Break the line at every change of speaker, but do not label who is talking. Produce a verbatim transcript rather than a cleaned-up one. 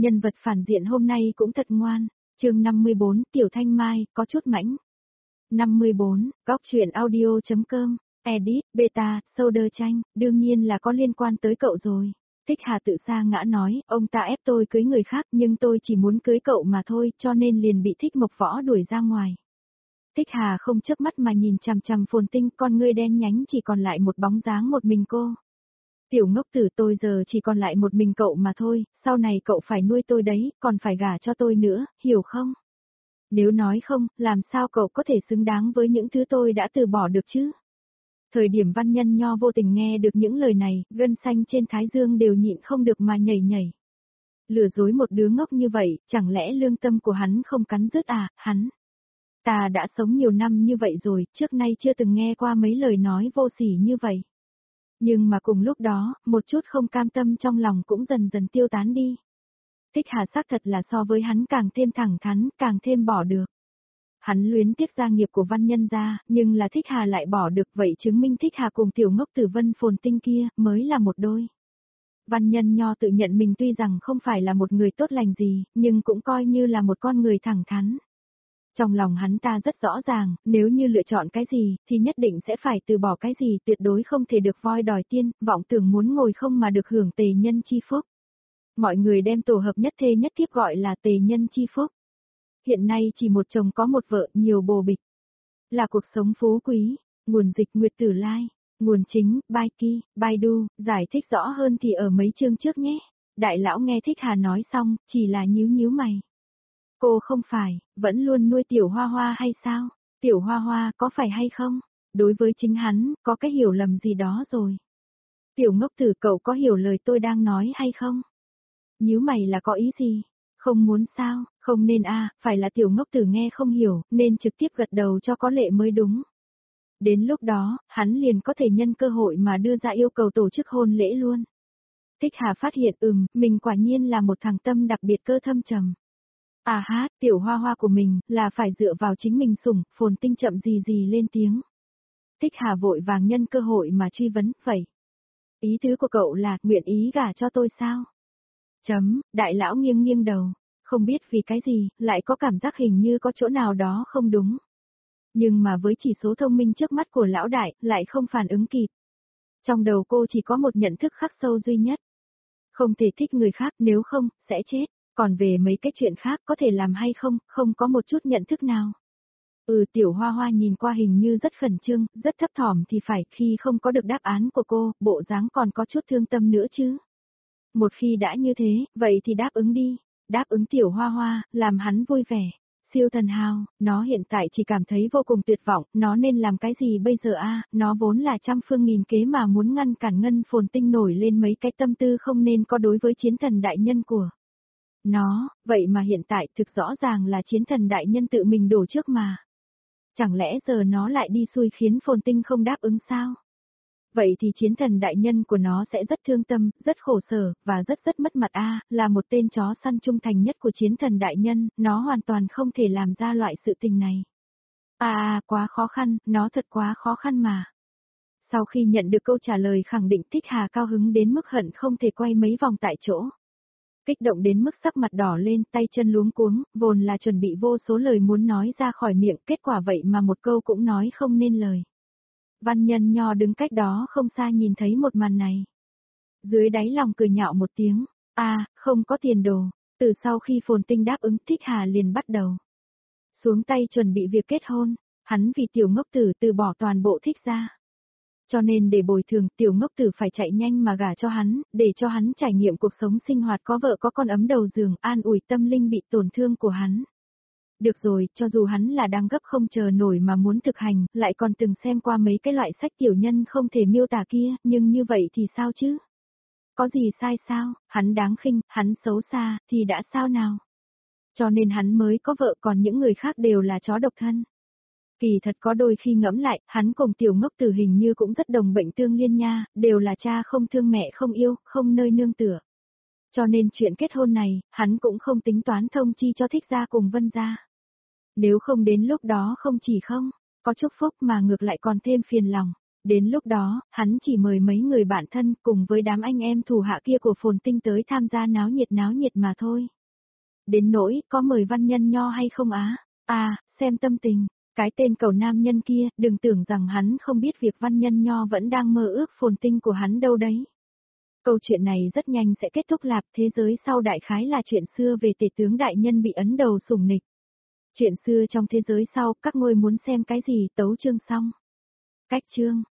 Nhân vật phản diện hôm nay cũng thật ngoan. Chương năm mươi bốn, Tiểu Thanh Mai, có chút mãnh. năm mươi bốn, góc truyện audio.com, edit, beta, folder tranh, đương nhiên là có liên quan tới cậu rồi. Thích Hà tự sa ngã nói, ông ta ép tôi cưới người khác nhưng tôi chỉ muốn cưới cậu mà thôi, cho nên liền bị Thích Mộc Võ đuổi ra ngoài. Thích Hà không chớp mắt mà nhìn chằm chằm Phồn Tinh, con ngươi đen nhánh chỉ còn lại một bóng dáng một mình cô. Tiểu ngốc tử, tôi giờ chỉ còn lại một mình cậu mà thôi, sau này cậu phải nuôi tôi đấy, còn phải gả cho tôi nữa, hiểu không? Nếu nói không, làm sao cậu có thể xứng đáng với những thứ tôi đã từ bỏ được chứ? Thời điểm Văn Nhân Nho vô tình nghe được những lời này, gân xanh trên thái dương đều nhịn không được mà nhảy nhảy. Lừa dối một đứa ngốc như vậy, chẳng lẽ lương tâm của hắn không cắn rứt à, hắn? Ta đã sống nhiều năm như vậy rồi, trước nay chưa từng nghe qua mấy lời nói vô sỉ như vậy. Nhưng mà cùng lúc đó, một chút không cam tâm trong lòng cũng dần dần tiêu tán đi. Thích Hà xác thật là so với hắn càng thêm thẳng thắn, càng thêm bỏ được. Hắn luyến tiếc gia nghiệp của Văn Nhân gia, nhưng là Thích Hà lại bỏ được, vậy chứng minh Thích Hà cùng tiểu ngốc tử Vân Phồn Tinh kia mới là một đôi. Văn Nhân Nho tự nhận mình tuy rằng không phải là một người tốt lành gì, nhưng cũng coi như là một con người thẳng thắn. Trong lòng hắn ta rất rõ ràng, nếu như lựa chọn cái gì, thì nhất định sẽ phải từ bỏ cái gì, tuyệt đối không thể được voi đòi tiên, vọng tưởng muốn ngồi không mà được hưởng tề nhân chi phúc. Mọi người đem tổ hợp nhất thê nhất thiếp gọi là tề nhân chi phúc. Hiện nay chỉ một chồng có một vợ, nhiều bồ bịch. Là cuộc sống phú quý, nguồn dịch Nguyệt Tử Lai, nguồn chính, Baiki, Baidu, giải thích rõ hơn thì ở mấy chương trước nhé. Đại lão nghe Thích Hà nói xong, chỉ là nhíu nhíu mày. Cô không phải, vẫn luôn nuôi Tiểu Hoa Hoa hay sao? Tiểu Hoa Hoa có phải hay không? Đối với chính hắn, có cái hiểu lầm gì đó rồi. Tiểu ngốc tử, cậu có hiểu lời tôi đang nói hay không? Nhíu mày là có ý gì? Không muốn sao, không nên a, à, phải là tiểu ngốc tử nghe không hiểu, nên trực tiếp gật đầu cho có lệ mới đúng. Đến lúc đó, hắn liền có thể nhân cơ hội mà đưa ra yêu cầu tổ chức hôn lễ luôn. Thích Hà phát hiện ừm, mình quả nhiên là một thằng tâm đặc biệt cơ thâm trầm. À ha, tiểu Hoa Hoa của mình, là phải dựa vào chính mình sủng, Phồn Tinh chậm gì gì lên tiếng. Thích Hà vội vàng nhân cơ hội mà truy vấn, vậy. Ý tứ của cậu là, nguyện ý gả cho tôi sao? Chấm, đại lão nghiêng nghiêng đầu, không biết vì cái gì, lại có cảm giác hình như có chỗ nào đó không đúng. Nhưng mà với chỉ số thông minh trước mắt của lão đại, lại không phản ứng kịp. Trong đầu cô chỉ có một nhận thức khắc sâu duy nhất. Không thể thích người khác, nếu không, sẽ chết. Còn về mấy cái chuyện khác có thể làm hay không, không có một chút nhận thức nào. Ừ, tiểu Hoa Hoa nhìn qua hình như rất khẩn trương, rất thấp thỏm thì phải, khi không có được đáp án của cô, bộ dáng còn có chút thương tâm nữa chứ. Một khi đã như thế, vậy thì đáp ứng đi, đáp ứng tiểu Hoa Hoa, làm hắn vui vẻ. Siêu thần hào, nó hiện tại chỉ cảm thấy vô cùng tuyệt vọng, nó nên làm cái gì bây giờ a? Nó vốn là trăm phương nghìn kế mà muốn ngăn cản Ngân Phồn Tinh nổi lên mấy cái tâm tư không nên có đối với chiến thần đại nhân của nó, vậy mà hiện tại thực rõ ràng là chiến thần đại nhân tự mình đổ trước mà. Chẳng lẽ giờ nó lại đi xui khiến Phồn Tinh không đáp ứng sao? Vậy thì chiến thần đại nhân của nó sẽ rất thương tâm, rất khổ sở, và rất rất mất mặt a, là một tên chó săn trung thành nhất của chiến thần đại nhân, nó hoàn toàn không thể làm ra loại sự tình này. À, à quá khó khăn, nó thật quá khó khăn mà. Sau khi nhận được câu trả lời khẳng định, Thích Hà cao hứng đến mức hận không thể quay mấy vòng tại chỗ. Kích động đến mức sắc mặt đỏ lên, tay chân luống cuống, vốn là chuẩn bị vô số lời muốn nói ra khỏi miệng, kết quả vậy mà một câu cũng nói không nên lời. Văn Nhân Nho đứng cách đó không xa nhìn thấy một màn này. Dưới đáy lòng cười nhạo một tiếng, a, à, không có tiền đồ, từ sau khi Phồn Tinh đáp ứng, Thích Hà liền bắt đầu xuống tay chuẩn bị việc kết hôn, hắn vì tiểu ngốc tử từ bỏ toàn bộ Thích gia. Cho nên để bồi thường, tiểu ngốc tử phải chạy nhanh mà gả cho hắn, để cho hắn trải nghiệm cuộc sống sinh hoạt có vợ có con ấm đầu giường, an ủi tâm linh bị tổn thương của hắn. Được rồi, cho dù hắn là đang gấp không chờ nổi mà muốn thực hành, lại còn từng xem qua mấy cái loại sách tiểu nhân không thể miêu tả kia, nhưng như vậy thì sao chứ? Có gì sai sao, hắn đáng khinh, hắn xấu xa, thì đã sao nào? Cho nên hắn mới có vợ, còn những người khác đều là chó độc thân. Kỳ thật có đôi khi ngẫm lại, hắn cùng tiểu ngốc tử hình như cũng rất đồng bệnh tương liên nha, đều là cha không thương mẹ không yêu, không nơi nương tựa. Cho nên chuyện kết hôn này, hắn cũng không tính toán thông chi cho Thích gia cùng Vân gia. Nếu không đến lúc đó không chỉ không có chúc phúc mà ngược lại còn thêm phiền lòng. Đến lúc đó, hắn chỉ mời mấy người bạn thân cùng với đám anh em thủ hạ kia của Phồn Tinh tới tham gia náo nhiệt náo nhiệt mà thôi. Đến nỗi, có mời Văn Nhân Nho hay không á? À, xem tâm tình, cái tên cẩu nam nhân kia, đừng tưởng rằng hắn không biết việc Văn Nhân Nho vẫn đang mơ ước Phồn Tinh của hắn đâu đấy. Câu chuyện này rất nhanh sẽ kết thúc lạp, thế giới sau đại khái là chuyện xưa về tể tướng đại nhân bị ấn đầu sủng nịch. Chuyện xưa trong thế giới sau, các ngôi muốn xem cái gì, tấu chương xong. Cách chương.